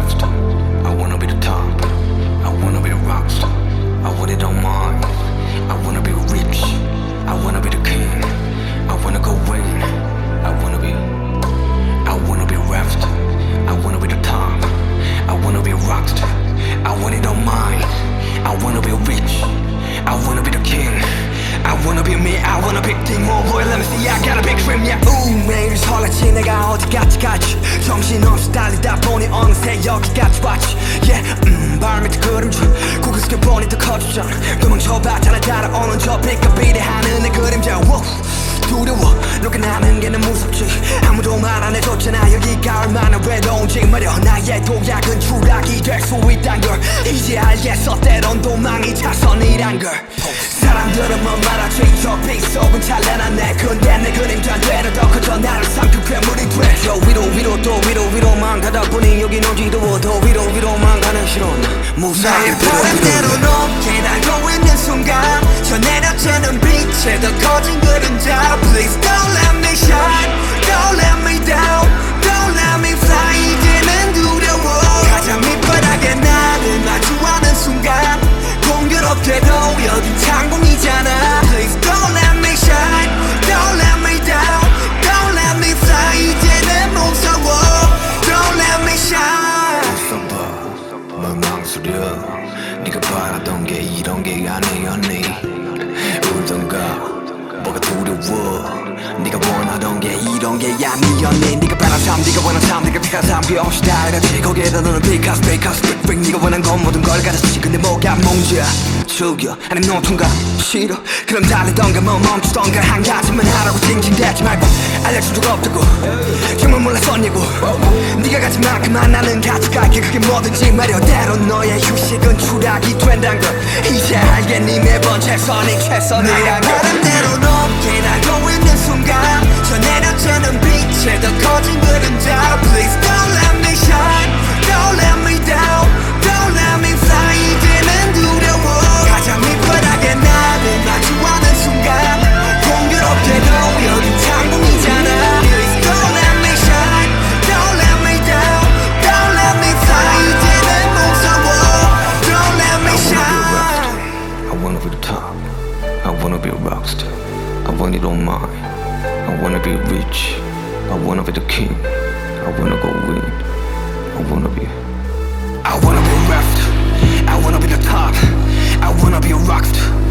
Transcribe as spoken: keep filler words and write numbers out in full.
rapstar. I wanna be the top. I wanna be a rockstar. I want it on mine. I wanna be rich. I wanna be the king. I wanna go win. I wanna be. I wanna be a rapstar. I wanna be the top. I wanna be a rockstar. I want it on mine. I wanna be rich. I wanna be the king. I wanna be me. I wanna big thing more boy. Let me see. I got a big dream. Yeah. 우 매일 설레지 내가 어디까지 갈지. 정신없이 달리다 보니 어느새 여기까지 왔지. Yeah. 음 발밑에 그림자. 고개 숙여 보니 더 커지잖아. 도망쳐봤잖아 따라오는 저 빛과 비례하는 내 그림자. Whoa. 두려워 누가 나는 게 너무 무섭지. 아무도 말 안 해줬잖아 여기가 얼마나 외로운지 말여. 나의 도약은 추락이 될 수 있단 걸 이제 알겠어. 때론 도망이 차선이란 걸. 사람들은 뭐 말하지. 저 빗속은 찬란한 내 근데 내 그림자 되려 더 커져 나를 삼킨 괴물이 돼. 저 위로 위로 또 위로 위로만 가다 보니 여긴 어지러워. 더 위로 위로만 가는 실온 무사히 나의 바람대로 높게 날고 있는 순간 저 내려치는 빛에 더 커진 그림자. Please don't let me shine, don't let me down, don't let me fly. 이제는 두려워. 가장 밑바닥에 나를 마주하는 순간 공교롭게도 여긴 창공이잖아. Please don't let me shine, don't let me down, don't let me fly. 이제는 무서워. Don't let me shine. 웃어봐 뭘 망설여. 네가 바라던 게 이런 게 아니었니. 울던가 뭐가 두려워. 네가 원하던 게 이런 게 아니었니. 네가 바란 삶 네가 원한 삶 네가 피한 삶 그 없이 다르지. 거기에다 너는 비카스 비카스 빅빅. 네가 원한 건 모든 걸 가졌지. 근데 뭐가 문제야. 즐겨 아님 노통가 싫어. 그럼 달리던가 뭐 멈추던가 한 가지만 하라고 징징대지 말고. 알려준 적 없다고 정말 몰랐었냐고. 네가 가진 만큼만 나는 가져갈게. 그게 뭐든지 말여. 때론 너의 휴식은 추락이 된단 걸 이제 알겠니. 매번 최선이 최선이란 걸. 바람대로 높게 날고 있는 순간 저 내려치는 빛에 더 커진 그림자. Please don't let me shine, don't let me down, don't let me fly. 이제는 두려워. 가장 밑바닥에 나를 마주하는 순간 공교롭게도 여긴 창공이잖아. Please don't let me shine, don't let me down, don't let me fly. 이제는 무서워. Don't let me shine. I wanna be the top. I wanna be a rockstar. I want it on mine. I wanna be rich. I wanna be the king. I wanna go win. I wanna be. I wanna be a rapper. I wanna be the top. I wanna be a rockstar.